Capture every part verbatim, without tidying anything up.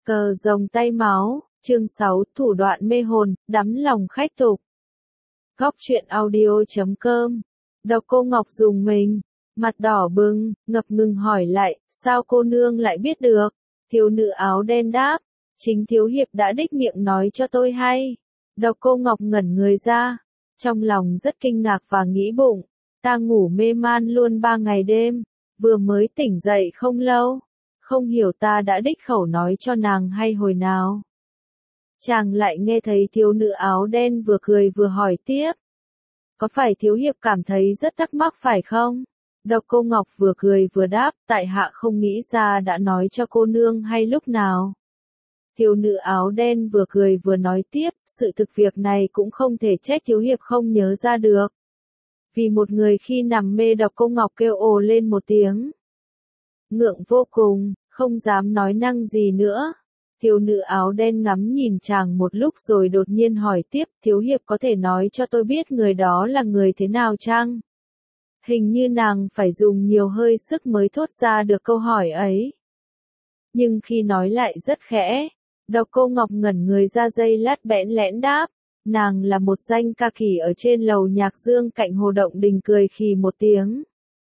Cờ rồng tay máu, chương sáu, thủ đoạn mê hồn, đắm lòng khách tục. Góc truyện audio.com. Độc Cô Ngọc dùng mình, mặt đỏ bừng, ngập ngừng hỏi lại, sao cô nương lại biết được? Thiếu nữ áo đen đáp, chính thiếu hiệp đã đích miệng nói cho tôi hay. Độc Cô Ngọc ngẩn người ra, trong lòng rất kinh ngạc và nghĩ bụng, ta ngủ mê man luôn ba ngày đêm, vừa mới tỉnh dậy không lâu. Không hiểu ta đã đích khẩu nói cho nàng hay hồi nào. Chàng lại nghe thấy thiếu nữ áo đen vừa cười vừa hỏi tiếp. Có phải thiếu hiệp cảm thấy rất thắc mắc phải không? Độc Cô Ngọc vừa cười vừa đáp, tại hạ không nghĩ ra đã nói cho cô nương hay lúc nào. Thiếu nữ áo đen vừa cười vừa nói tiếp, sự thực việc này cũng không thể trách thiếu hiệp không nhớ ra được. Vì một người khi nằm mê Độc Cô Ngọc kêu ồ lên một tiếng. Ngượng vô cùng, không dám nói năng gì nữa. Thiếu nữ áo đen ngắm nhìn chàng một lúc rồi đột nhiên hỏi tiếp, thiếu hiệp có thể nói cho tôi biết người đó là người thế nào chăng? Hình như nàng phải dùng nhiều hơi sức mới thốt ra được câu hỏi ấy. Nhưng khi nói lại rất khẽ, Độc Cô Ngọc ngẩn người ra giây lát bẽn lẽn đáp, nàng là một danh ca kỳ ở trên lầu nhạc dương cạnh hồ động đình, cười khì một tiếng.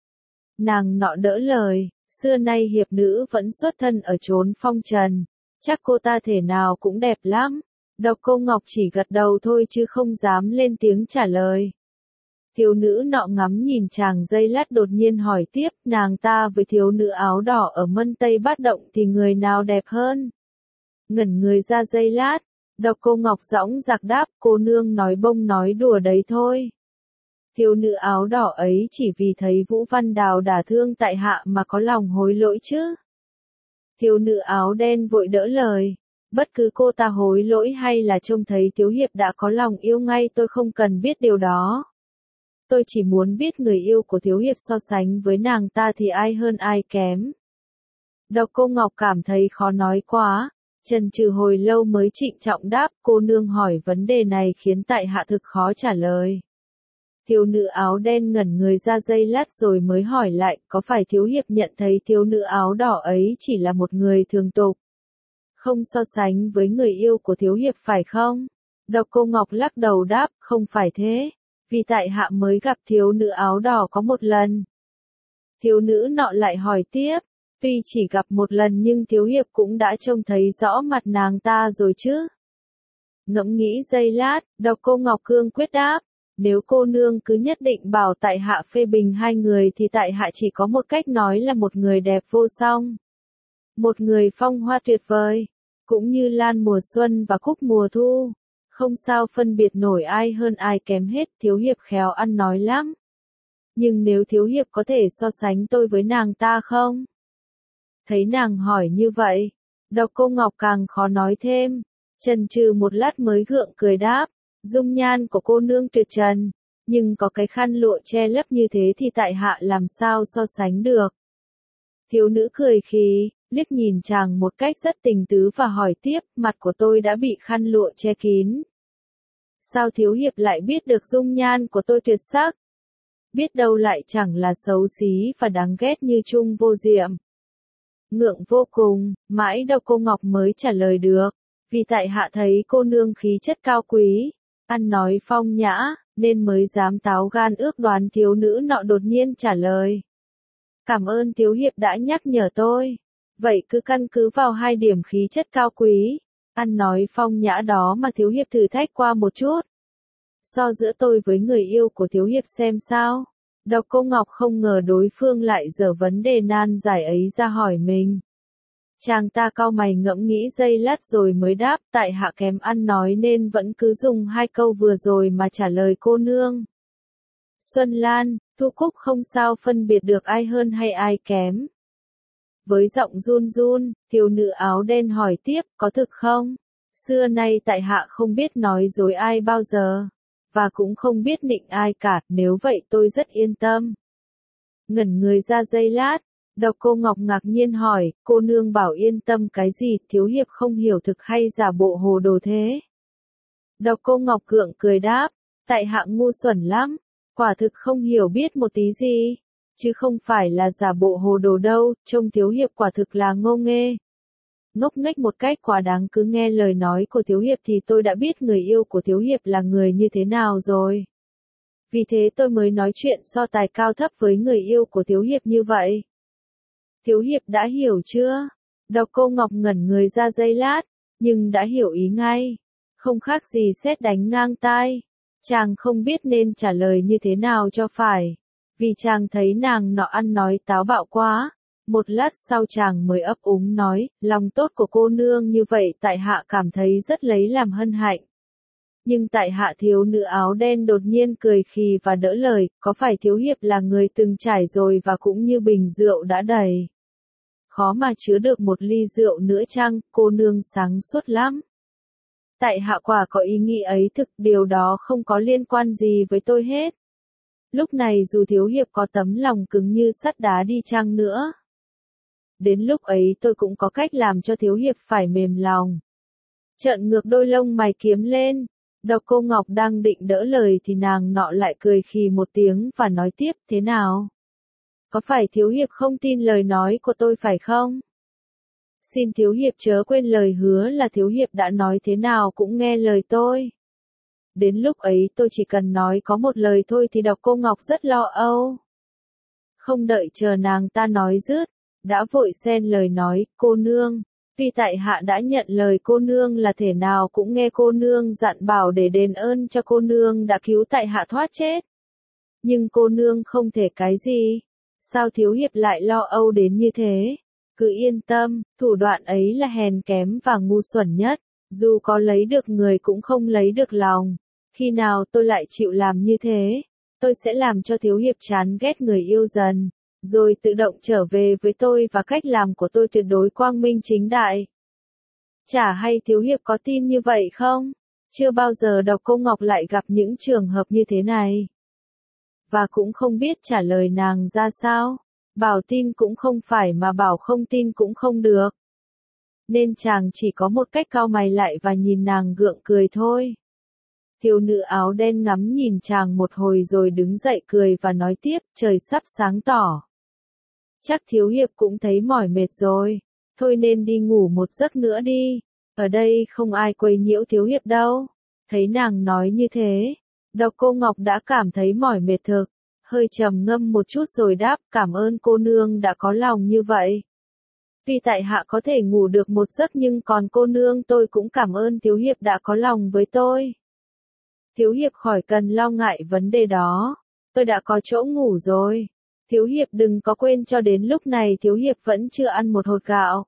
Nàng nọ đỡ lời. Xưa nay hiệp nữ vẫn xuất thân ở chốn phong trần, chắc cô ta thể nào cũng đẹp lắm. Độc Cô Ngọc chỉ gật đầu thôi chứ không dám lên tiếng trả lời. Thiếu nữ nọ ngắm nhìn chàng giây lát đột nhiên hỏi tiếp, nàng ta với thiếu nữ áo đỏ ở Mân Tây Bát Động thì người nào đẹp hơn? Ngẩn người ra giây lát, Độc Cô Ngọc dõng dạc đáp, cô nương nói bông nói đùa đấy thôi. Thiếu nữ áo đỏ ấy chỉ vì thấy Vũ Văn Đào đả thương tại hạ mà có lòng hối lỗi chứ. Thiếu nữ áo đen vội đỡ lời, bất cứ cô ta hối lỗi hay là trông thấy thiếu hiệp đã có lòng yêu ngay tôi không cần biết điều đó. Tôi chỉ muốn biết người yêu của thiếu hiệp so sánh với nàng ta thì ai hơn ai kém. Độc Cô Ngọc cảm thấy khó nói quá, chần chừ hồi lâu mới trịnh trọng đáp, cô nương hỏi vấn đề này khiến tại hạ thực khó trả lời. Thiếu nữ áo đen ngẩn người ra giây lát rồi mới hỏi lại, có phải thiếu hiệp nhận thấy thiếu nữ áo đỏ ấy chỉ là một người thường tục? Không so sánh với người yêu của thiếu hiệp phải không? Độc Cô Ngọc lắc đầu đáp, không phải thế, vì tại hạ mới gặp thiếu nữ áo đỏ có một lần. Thiếu nữ nọ lại hỏi tiếp, tuy chỉ gặp một lần nhưng thiếu hiệp cũng đã trông thấy rõ mặt nàng ta rồi chứ? Ngẫm nghĩ giây lát, Độc Cô Ngọc cương quyết đáp. Nếu cô nương cứ nhất định bảo tại hạ phê bình hai người thì tại hạ chỉ có một cách nói là một người đẹp vô song. Một người phong hoa tuyệt vời, cũng như lan mùa xuân và cúc mùa thu. Không sao phân biệt nổi ai hơn ai kém hết, thiếu hiệp khéo ăn nói lắm. Nhưng nếu thiếu hiệp có thể so sánh tôi với nàng ta không? Thấy nàng hỏi như vậy, Độc Cô Ngọc càng khó nói thêm, chần chừ một lát mới gượng cười đáp. Dung nhan của cô nương tuyệt trần, nhưng có cái khăn lụa che lấp như thế thì tại hạ làm sao so sánh được. Thiếu nữ cười khì, liếc nhìn chàng một cách rất tình tứ và hỏi tiếp, mặt của tôi đã bị khăn lụa che kín. Sao thiếu hiệp lại biết được dung nhan của tôi tuyệt sắc? Biết đâu lại chẳng là xấu xí và đáng ghét như Trung Vô Diệm. Ngượng vô cùng, mãi Độc Cô Ngọc mới trả lời được, vì tại hạ thấy cô nương khí chất cao quý, ăn nói phong nhã, nên mới dám táo gan ước đoán. Thiếu nữ nọ đột nhiên trả lời. Cảm ơn thiếu hiệp đã nhắc nhở tôi. Vậy cứ căn cứ vào hai điểm khí chất cao quý, ăn nói phong nhã đó mà thiếu hiệp thử thách qua một chút. So giữa tôi với người yêu của thiếu hiệp xem sao. Độc Cô Ngọc không ngờ đối phương lại giở vấn đề nan giải ấy ra hỏi mình. Chàng ta cau mày ngẫm nghĩ giây lát rồi mới đáp, tại hạ kém ăn nói nên vẫn cứ dùng hai câu vừa rồi mà trả lời cô nương. Xuân Lan, Thu Cúc không sao phân biệt được ai hơn hay ai kém. Với giọng run run, thiếu nữ áo đen hỏi tiếp, có thực không? Xưa nay tại hạ không biết nói dối ai bao giờ, và cũng không biết nịnh ai cả, nếu vậy tôi rất yên tâm. Ngẩn người ra giây lát, Độc Cô Ngọc ngạc nhiên hỏi, cô nương bảo yên tâm cái gì, thiếu hiệp không hiểu thực hay giả bộ hồ đồ thế? Độc Cô Ngọc gượng cười đáp, tại hạ ngu xuẩn lắm, quả thực không hiểu biết một tí gì, chứ không phải là giả bộ hồ đồ đâu, trông thiếu hiệp quả thực là ngô nghê. ngốc nghếch một cách quá đáng cứ nghe lời nói của Thiếu Hiệp thì tôi đã biết người yêu của Thiếu Hiệp là người như thế nào rồi. Vì thế tôi mới nói chuyện so tài cao thấp với người yêu của Thiếu Hiệp như vậy. Thiếu Hiệp đã hiểu chưa? Độc Cô Ngọc ngẩn người ra giây lát, nhưng đã hiểu ý ngay. Không khác gì sét đánh ngang tai. Chàng không biết nên trả lời như thế nào cho phải. Vì chàng thấy nàng nọ ăn nói táo bạo quá. Một lát sau chàng mới ấp úng nói, lòng tốt của cô nương như vậy tại hạ cảm thấy rất lấy làm hân hạnh. Nhưng tại hạ thiếu nữ áo đen đột nhiên cười khì và đỡ lời, có phải Thiếu Hiệp là người từng trải rồi và cũng như bình rượu đã đầy. Khó mà chứa được một ly rượu nữa chăng, cô nương sáng suốt lắm. Tại hạ quả có ý nghĩ ấy thực, điều đó không có liên quan gì với tôi hết. Lúc này dù Thiếu Hiệp có tấm lòng cứng như sắt đá đi chăng nữa. Đến lúc ấy tôi cũng có cách làm cho Thiếu Hiệp phải mềm lòng. Trợn ngược đôi lông mày kiếm lên. Độc Cô Ngọc đang định đỡ lời thì nàng nọ lại cười khì một tiếng và nói tiếp, thế nào? Có phải Thiếu Hiệp không tin lời nói của tôi phải không? Xin Thiếu Hiệp chớ quên lời hứa là Thiếu Hiệp đã nói thế nào cũng nghe lời tôi. Đến lúc ấy tôi chỉ cần nói có một lời thôi thì Độc Cô Ngọc rất lo âu. Không đợi chờ nàng ta nói dứt, đã vội xen lời nói, cô nương. Vì tại hạ đã nhận lời cô nương là thể nào cũng nghe cô nương dặn bảo để đền ơn cho cô nương đã cứu tại hạ thoát chết. Nhưng cô nương không thể cái gì. Sao Thiếu Hiệp lại lo âu đến như thế? Cứ yên tâm, thủ đoạn ấy là hèn kém và ngu xuẩn nhất. Dù có lấy được người cũng không lấy được lòng. Khi nào tôi lại chịu làm như thế? Tôi sẽ làm cho Thiếu Hiệp chán ghét người yêu dần. Rồi tự động trở về với tôi và cách làm của tôi tuyệt đối quang minh chính đại. Chả hay Thiếu Hiệp có tin như vậy không? Chưa bao giờ Độc Cô Ngọc lại gặp những trường hợp như thế này. Và cũng không biết trả lời nàng ra sao. Bảo tin cũng không phải mà bảo không tin cũng không được. Nên chàng chỉ có một cách cau mày lại và nhìn nàng gượng cười thôi. Thiếu nữ áo đen ngắm nhìn chàng một hồi rồi đứng dậy cười và nói tiếp, trời sắp sáng tỏ. Chắc Thiếu Hiệp cũng thấy mỏi mệt rồi. Thôi nên đi ngủ một giấc nữa đi. Ở đây không ai quấy nhiễu Thiếu Hiệp đâu. Thấy nàng nói như thế, Độc Cô Ngọc đã cảm thấy mỏi mệt thực. Hơi trầm ngâm một chút rồi đáp, cảm ơn cô nương đã có lòng như vậy. Vì tại hạ có thể ngủ được một giấc nhưng còn cô nương tôi cũng cảm ơn Thiếu Hiệp đã có lòng với tôi. Thiếu Hiệp khỏi cần lo ngại vấn đề đó. Tôi đã có chỗ ngủ rồi. Thiếu Hiệp đừng có quên cho đến lúc này Thiếu Hiệp vẫn chưa ăn một hột gạo.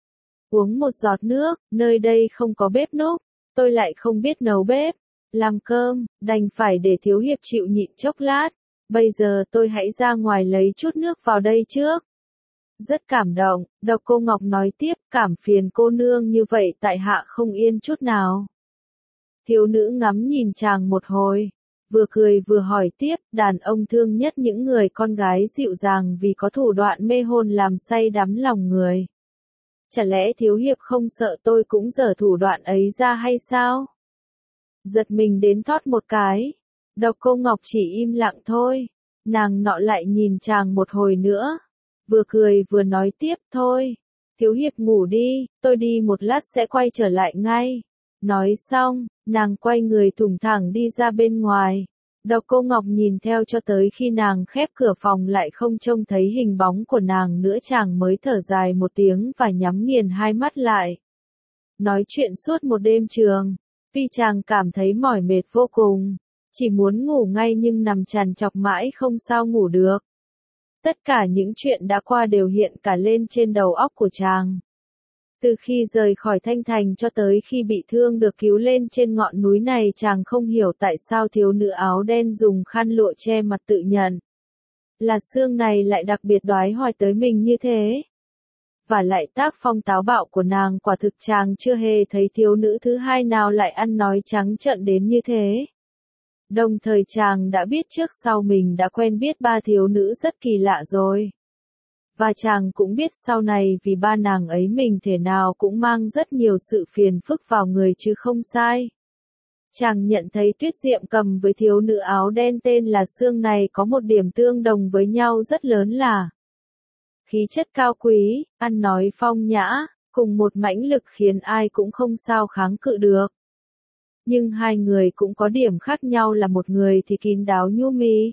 Uống một giọt nước, nơi đây không có bếp núc. Tôi lại không biết nấu bếp. Làm cơm, đành phải để Thiếu Hiệp chịu nhịn chốc lát. Bây giờ tôi hãy ra ngoài lấy chút nước vào đây trước. Rất cảm động, Độc Cô Ngọc nói tiếp, cảm phiền cô nương như vậy tại hạ không yên chút nào. Thiếu nữ ngắm nhìn chàng một hồi, vừa cười vừa hỏi tiếp, đàn ông thương nhất những người con gái dịu dàng vì có thủ đoạn mê hồn làm say đắm lòng người. Chả lẽ Thiếu Hiệp không sợ tôi cũng giở thủ đoạn ấy ra hay sao? Giật mình đến thót một cái. Độc Cô Ngọc chỉ im lặng thôi. Nàng nọ lại nhìn chàng một hồi nữa. Vừa cười vừa nói tiếp, thôi. Thiếu Hiệp ngủ đi, tôi đi một lát sẽ quay trở lại ngay. Nói xong, nàng quay người thủng thẳng đi ra bên ngoài. Độc Cô Ngọc nhìn theo cho tới khi nàng khép cửa phòng lại không trông thấy hình bóng của nàng nữa chàng mới thở dài một tiếng và nhắm nghiền hai mắt lại. Nói chuyện suốt một đêm trường. Vì chàng cảm thấy mỏi mệt vô cùng. Chỉ muốn ngủ ngay nhưng nằm trằn trọc mãi không sao ngủ được. Tất cả những chuyện đã qua đều hiện cả lên trên đầu óc của chàng. Từ khi rời khỏi Thanh Thành cho tới khi bị thương được cứu lên trên ngọn núi này chàng không hiểu tại sao thiếu nữ áo đen dùng khăn lụa che mặt tự nhận. Là xương này lại đặc biệt đoái hoài tới mình như thế. Và lại tác phong táo bạo của nàng quả thực chàng chưa hề thấy thiếu nữ thứ hai nào lại ăn nói trắng trợn đến như thế. Đồng thời chàng đã biết trước sau mình đã quen biết ba thiếu nữ rất kỳ lạ rồi. Và chàng cũng biết sau này vì ba nàng ấy mình thể nào cũng mang rất nhiều sự phiền phức vào người chứ không sai. Chàng nhận thấy Tuyết Diệm Cầm với thiếu nữ áo đen tên là Sương này có một điểm tương đồng với nhau rất lớn là khí chất cao quý, ăn nói phong nhã, Cùng một mãnh lực khiến ai cũng không sao kháng cự được. Nhưng hai người cũng có điểm khác nhau là một người thì kín đáo nhu mì,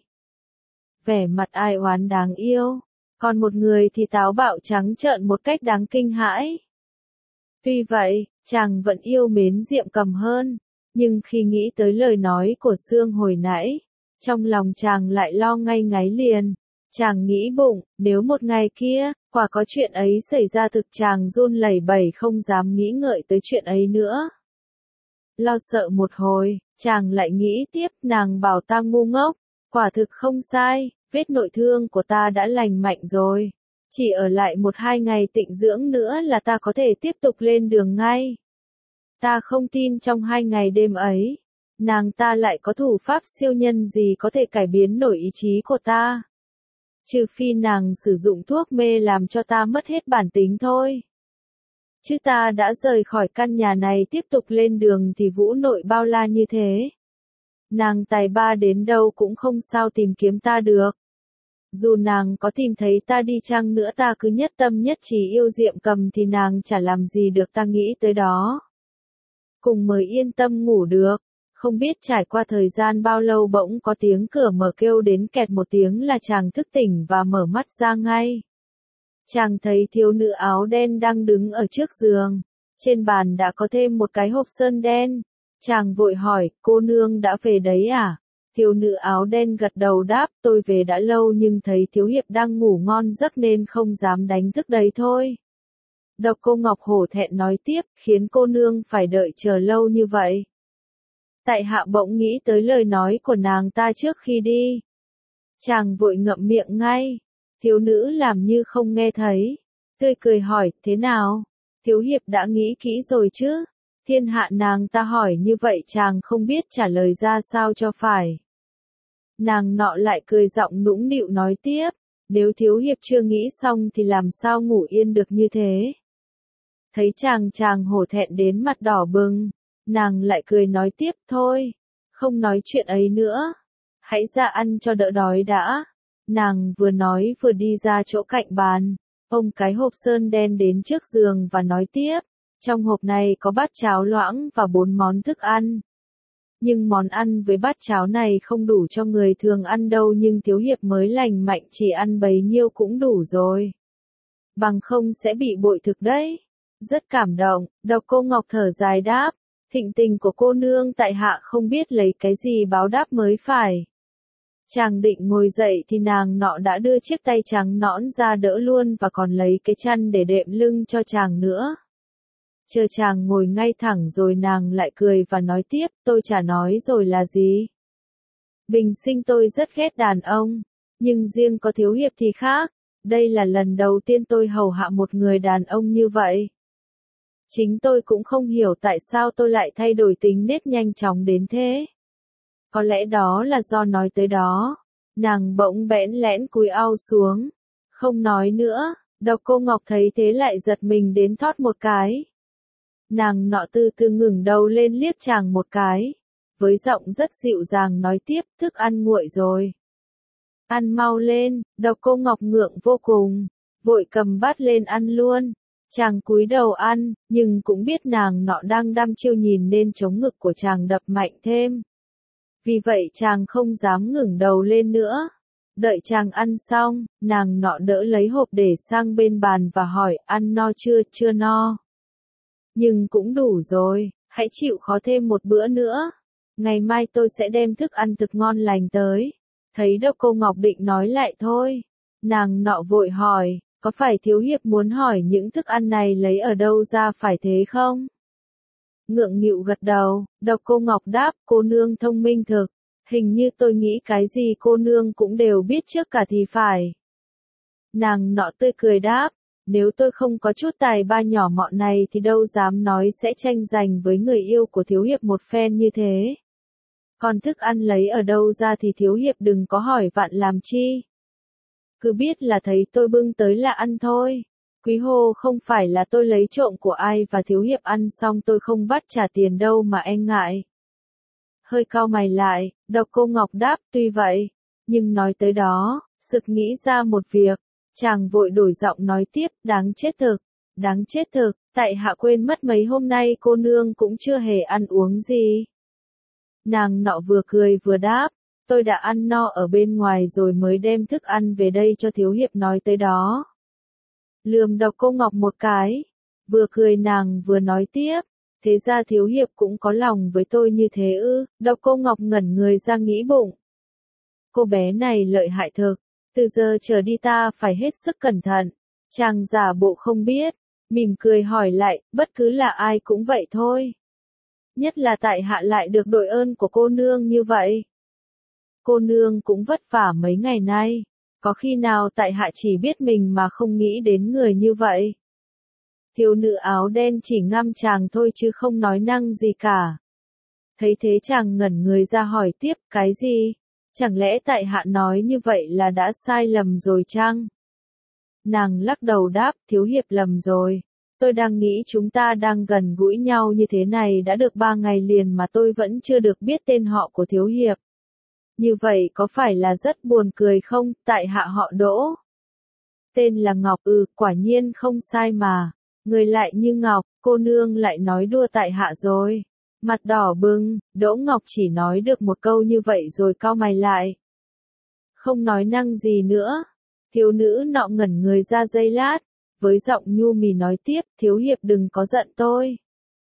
vẻ mặt ai oán đáng yêu, còn một người thì táo bạo trắng trợn một cách đáng kinh hãi. Tuy vậy, chàng vẫn yêu mến Diệm Cầm hơn, nhưng khi nghĩ tới lời nói của Sương hồi nãy, trong lòng chàng lại lo ngay ngáy liền. Chàng nghĩ bụng, nếu một ngày kia, quả có chuyện ấy xảy ra thực chàng run lẩy bẩy không dám nghĩ ngợi tới chuyện ấy nữa. Lo sợ một hồi, chàng lại nghĩ tiếp, nàng bảo ta ngu ngốc, quả thực không sai, vết nội thương của ta đã lành mạnh rồi. Chỉ ở lại một hai ngày tịnh dưỡng nữa là ta có thể tiếp tục lên đường ngay. Ta không tin trong hai ngày đêm ấy, nàng ta lại có thủ pháp siêu nhân gì có thể cải biến nổi ý chí của ta. Trừ phi nàng sử dụng thuốc mê làm cho ta mất hết bản tính thôi. Chứ ta đã rời khỏi căn nhà này tiếp tục lên đường thì vũ nội bao la như thế. Nàng tài ba đến đâu cũng không sao tìm kiếm ta được. Dù nàng có tìm thấy ta đi chăng nữa ta cứ nhất tâm nhất trí yêu Diệm Cầm thì nàng chả làm gì được ta nghĩ tới đó. Cùng mới yên tâm ngủ được. Không biết trải qua thời gian bao lâu bỗng có tiếng cửa mở kêu đến kẹt một tiếng là chàng thức tỉnh và mở mắt ra ngay. Chàng thấy thiếu nữ áo đen đang đứng ở trước giường. Trên bàn đã có thêm một cái hộp sơn đen. Chàng vội hỏi, cô nương đã về đấy à? Thiếu nữ áo đen gật đầu đáp, tôi về đã lâu nhưng thấy thiếu hiệp đang ngủ ngon giấc nên không dám đánh thức đấy thôi. Độc Cô Ngọc hổ thẹn nói tiếp, khiến cô nương phải đợi chờ lâu như vậy. Tại hạ bỗng nghĩ tới lời nói của nàng ta trước khi đi. Chàng vội ngậm miệng ngay. Thiếu nữ làm như không nghe thấy. Tươi cười hỏi, thế nào? Thiếu hiệp đã nghĩ kỹ rồi chứ? Thiên hạ nàng ta hỏi như vậy chàng không biết trả lời ra sao cho phải. Nàng nọ lại cười giọng nũng nịu nói tiếp, nếu thiếu hiệp chưa nghĩ xong thì làm sao ngủ yên được như thế. Thấy chàng chàng hổ thẹn đến mặt đỏ bừng, nàng lại cười nói tiếp, thôi, không nói chuyện ấy nữa, hãy ra ăn cho đỡ đói đã. Nàng vừa nói vừa đi ra chỗ cạnh bàn, ôm cái hộp sơn đen đến trước giường và nói tiếp, trong hộp này có bát cháo loãng và bốn món thức ăn. Nhưng món ăn với bát cháo này không đủ cho người thường ăn đâu, nhưng thiếu hiệp mới lành mạnh chỉ ăn bấy nhiêu cũng đủ rồi. Bằng không sẽ bị bội thực đấy. Rất cảm động, Độc Cô Ngọc thở dài đáp, thịnh tình của cô nương tại hạ không biết lấy cái gì báo đáp mới phải. Chàng định ngồi dậy thì nàng nọ đã đưa chiếc tay trắng nõn ra đỡ luôn và còn lấy cái chăn để đệm lưng cho chàng nữa. Chờ chàng ngồi ngay thẳng rồi nàng lại cười và nói tiếp, tôi chả nói rồi là gì. Bình sinh tôi rất ghét đàn ông, nhưng riêng có thiếu hiệp thì khác, đây là lần đầu tiên tôi hầu hạ một người đàn ông như vậy. Chính tôi cũng không hiểu tại sao tôi lại thay đổi tính nết nhanh chóng đến thế. Có lẽ đó là do nói tới đó. Nàng bỗng bẽn lẽn cúi au xuống. Không nói nữa, Độc Cô Ngọc thấy thế lại giật mình đến thót một cái. Nàng nọ từ từ ngẩng đầu lên liếc chàng một cái. Với giọng rất dịu dàng nói tiếp, thức ăn nguội rồi. Ăn mau lên, Độc Cô Ngọc ngượng vô cùng. Vội cầm bát lên ăn luôn. Chàng cúi đầu ăn, nhưng cũng biết nàng nọ đang đăm chiêu nhìn nên chống ngực của chàng đập mạnh thêm. Vì vậy chàng không dám ngẩng đầu lên nữa. Đợi chàng ăn xong, nàng nọ đỡ lấy hộp để sang bên bàn và hỏi, ăn no chưa, chưa no. Nhưng cũng đủ rồi, hãy chịu khó thêm một bữa nữa. Ngày mai tôi sẽ đem thức ăn thực ngon lành tới. Thấy Độc Cô Ngọc định nói lại thôi. Nàng nọ vội hỏi, có phải thiếu hiệp muốn hỏi những thức ăn này lấy ở đâu ra phải thế không? Ngượng nghịu gật đầu, Độc Cô Ngọc đáp, cô nương thông minh thực. Hình như tôi nghĩ cái gì cô nương cũng đều biết trước cả thì phải. Nàng nọ tươi cười đáp, nếu tôi không có chút tài ba nhỏ mọn này thì đâu dám nói sẽ tranh giành với người yêu của thiếu hiệp một phen như thế. Còn thức ăn lấy ở đâu ra thì thiếu hiệp đừng có hỏi vặn làm chi. Cứ biết là thấy tôi bưng tới là ăn thôi. Quý hồ không phải là tôi lấy trộm của ai và thiếu hiệp ăn xong tôi không bắt trả tiền đâu mà e ngại. Hơi cau mày lại, Độc Cô Ngọc đáp, tuy vậy, nhưng nói tới đó, sực nghĩ ra một việc, chàng vội đổi giọng nói tiếp, đáng chết thực, đáng chết thực, Tại hạ quên mất mấy hôm nay cô nương cũng chưa hề ăn uống gì. Nàng nọ vừa cười vừa đáp, tôi đã ăn no ở bên ngoài rồi mới đem thức ăn về đây cho thiếu hiệp nói tới đó. Lườm Độc Cô Ngọc một cái, vừa cười nàng vừa nói tiếp, thế ra thiếu hiệp cũng có lòng với tôi như thế ư? Độc Cô Ngọc ngẩn người ra nghĩ bụng. Cô bé này lợi hại thực, từ giờ trở đi ta phải hết sức cẩn thận. Chàng giả bộ không biết, mỉm cười hỏi lại, bất cứ là ai cũng vậy thôi. Nhất là tại hạ lại được đội ơn của cô nương như vậy. Cô nương cũng vất vả mấy ngày nay, có khi nào tại hạ chỉ biết mình mà không nghĩ đến người như vậy. Thiếu nữ áo đen chỉ ngăm chàng thôi chứ không nói năng gì cả. Thấy thế chàng ngẩn người ra hỏi tiếp, cái gì? Chẳng lẽ tại hạ nói như vậy là đã sai lầm rồi chăng? Nàng lắc đầu đáp, thiếu hiệp lầm rồi. Tôi đang nghĩ chúng ta đang gần gũi nhau như thế này đã được ba ngày liền mà tôi vẫn chưa được biết tên họ của thiếu hiệp. Như vậy có phải là rất buồn cười không? Tại hạ họ Đỗ. Tên là Ngọc, ừ, quả nhiên không sai mà. Người lại như Ngọc, cô nương lại nói đùa tại hạ rồi. Mặt đỏ bừng, Đỗ Ngọc chỉ nói được một câu như vậy rồi cau mày lại. Không nói năng gì nữa. Thiếu nữ nọ ngẩn người ra giây lát, với giọng nhu mì nói tiếp, thiếu hiệp đừng có giận tôi.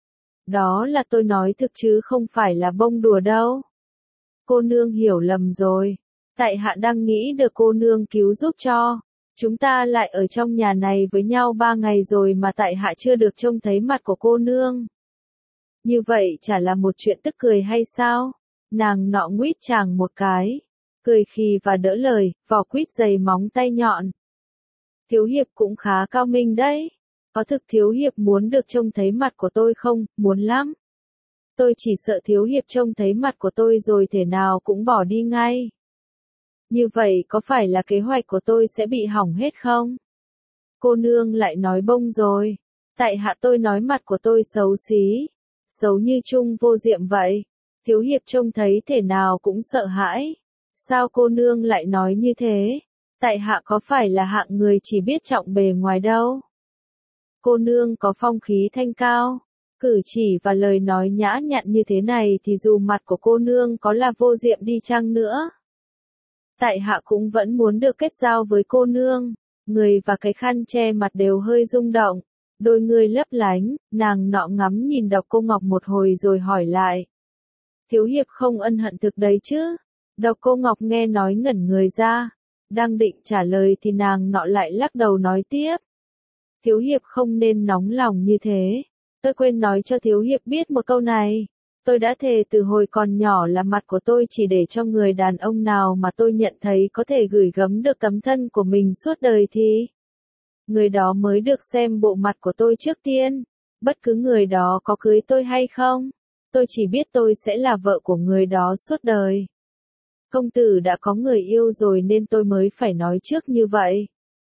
Đó là tôi nói thực chứ không phải là bông đùa đâu. Cô nương hiểu lầm rồi. Tại hạ đang nghĩ được cô nương cứu giúp cho. Chúng ta lại ở trong nhà này với nhau ba ngày rồi mà tại hạ chưa được trông thấy mặt của cô nương. Như vậy chả là một chuyện tức cười hay sao? Nàng nọ nguýt chàng một cái, cười khì và đỡ lời, vỏ quýt dày móng tay nhọn. Thiếu hiệp cũng khá cao minh đấy. Có thực thiếu hiệp muốn được trông thấy mặt của tôi không? Muốn lắm. Tôi chỉ sợ thiếu hiệp trông thấy mặt của tôi rồi thể nào cũng bỏ đi ngay. Như vậy có phải là kế hoạch của tôi sẽ bị hỏng hết không? Cô nương lại nói bông rồi. Tại hạ tôi nói mặt của tôi xấu xí. Xấu như chung vô diệm vậy. Thiếu hiệp trông thấy thể nào cũng sợ hãi. Sao cô nương lại nói như thế? Tại hạ có phải là hạng người chỉ biết trọng bề ngoài đâu? Cô nương có phong khí thanh cao. Cử chỉ và lời nói nhã nhặn như thế này thì dù mặt của cô nương có là vô diệm đi chăng nữa. Tại hạ cũng vẫn muốn được kết giao với cô nương. Người và cái khăn che mặt đều hơi rung động. Đôi người lấp lánh, nàng nọ ngắm nhìn Độc Cô Ngọc một hồi rồi hỏi lại. Thiếu hiệp không ân hận thực đấy chứ? Độc Cô Ngọc nghe nói ngẩn người ra. Đang định trả lời thì nàng nọ lại lắc đầu nói tiếp. Thiếu hiệp không nên nóng lòng như thế. Tôi quên nói cho thiếu hiệp biết một câu này. Tôi đã thề từ hồi còn nhỏ là mặt của tôi chỉ để cho người đàn ông nào mà tôi nhận thấy có thể gửi gắm được tấm thân của mình suốt đời thì người đó mới được xem bộ mặt của tôi trước tiên. Bất cứ người đó có cưới tôi hay không, tôi chỉ biết tôi sẽ là vợ của người đó suốt đời. Công tử đã có người yêu rồi nên tôi mới phải nói trước như vậy.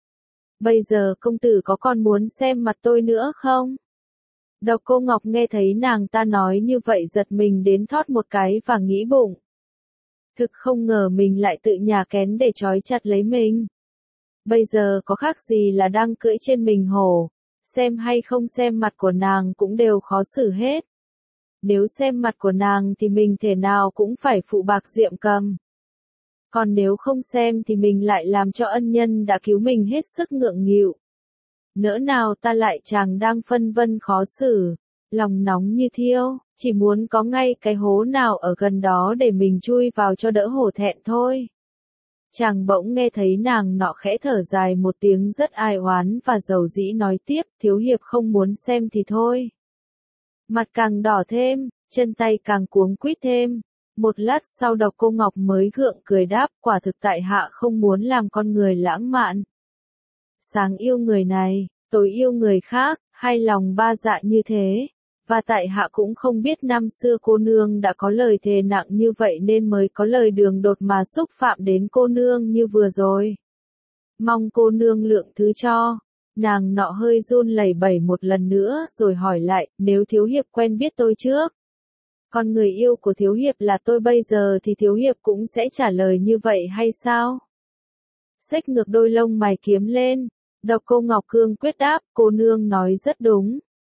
Bây giờ công tử có còn muốn xem mặt tôi nữa không? Độc Cô Ngọc nghe thấy nàng ta nói như vậy giật mình đến thót một cái và nghĩ bụng. Thực không ngờ mình lại tự nhà kén để trói chặt lấy mình. Bây giờ có khác gì là đang cưỡi trên mình hổ, xem hay không xem mặt của nàng cũng đều khó xử hết. Nếu xem mặt của nàng thì mình thể nào cũng phải phụ bạc Diệm Cầm. Còn nếu không xem thì mình lại làm cho ân nhân đã cứu mình hết sức ngượng nghịu. Nỡ nào ta lại chàng đang phân vân khó xử, lòng nóng như thiêu, chỉ muốn có ngay cái hố nào ở gần đó để mình chui vào cho đỡ hổ thẹn thôi. Chàng bỗng nghe thấy nàng nọ khẽ thở dài một tiếng rất ai oán và dầu dĩ nói tiếp, thiếu hiệp không muốn xem thì thôi. Mặt càng đỏ thêm, chân tay càng cuống quýt thêm. Một lát sau Độc Cô Ngọc mới gượng cười đáp, quả thực tại hạ không muốn làm con người lãng mạn. Sáng yêu người này, tối yêu người khác, hai lòng ba dạ như thế. Và tại hạ cũng không biết năm xưa cô nương đã có lời thề nặng như vậy nên mới có lời đường đột mà xúc phạm đến cô nương như vừa rồi. Mong cô nương lượng thứ cho. Nàng nọ hơi run lẩy bẩy một lần nữa rồi hỏi lại, nếu thiếu hiệp quen biết tôi trước. Còn người yêu của thiếu hiệp là tôi bây giờ thì thiếu hiệp cũng sẽ trả lời như vậy hay sao? Xếch ngược đôi lông mày kiếm lên. Độc Cô Ngọc cương quyết đáp, cô nương nói rất đúng.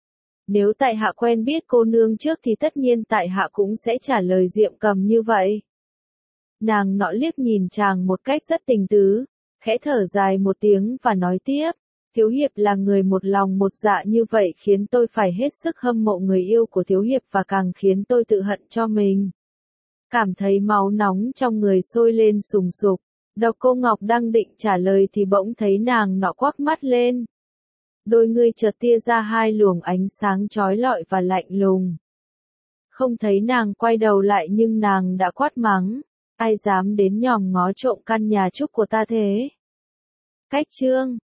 Nếu tại hạ quen biết cô nương trước thì tất nhiên tại hạ cũng sẽ trả lời Diệm Cầm như vậy. Nàng nọ liếc nhìn chàng một cách rất tình tứ, khẽ thở dài một tiếng và nói tiếp, Thiếu Hiệp là người một lòng một dạ như vậy khiến tôi phải hết sức hâm mộ người yêu của Thiếu Hiệp và càng khiến tôi tự hận cho mình. Cảm thấy máu nóng trong người sôi lên sùng sục, Độc Cô Ngọc đang định trả lời thì bỗng thấy nàng nọ quắc mắt lên. Đôi ngươi chợt tia ra hai luồng ánh sáng chói lọi và lạnh lùng. Không thấy nàng quay đầu lại nhưng nàng đã quát mắng, ai dám đến nhòm ngó trộm căn nhà trúc của ta thế? Cách chương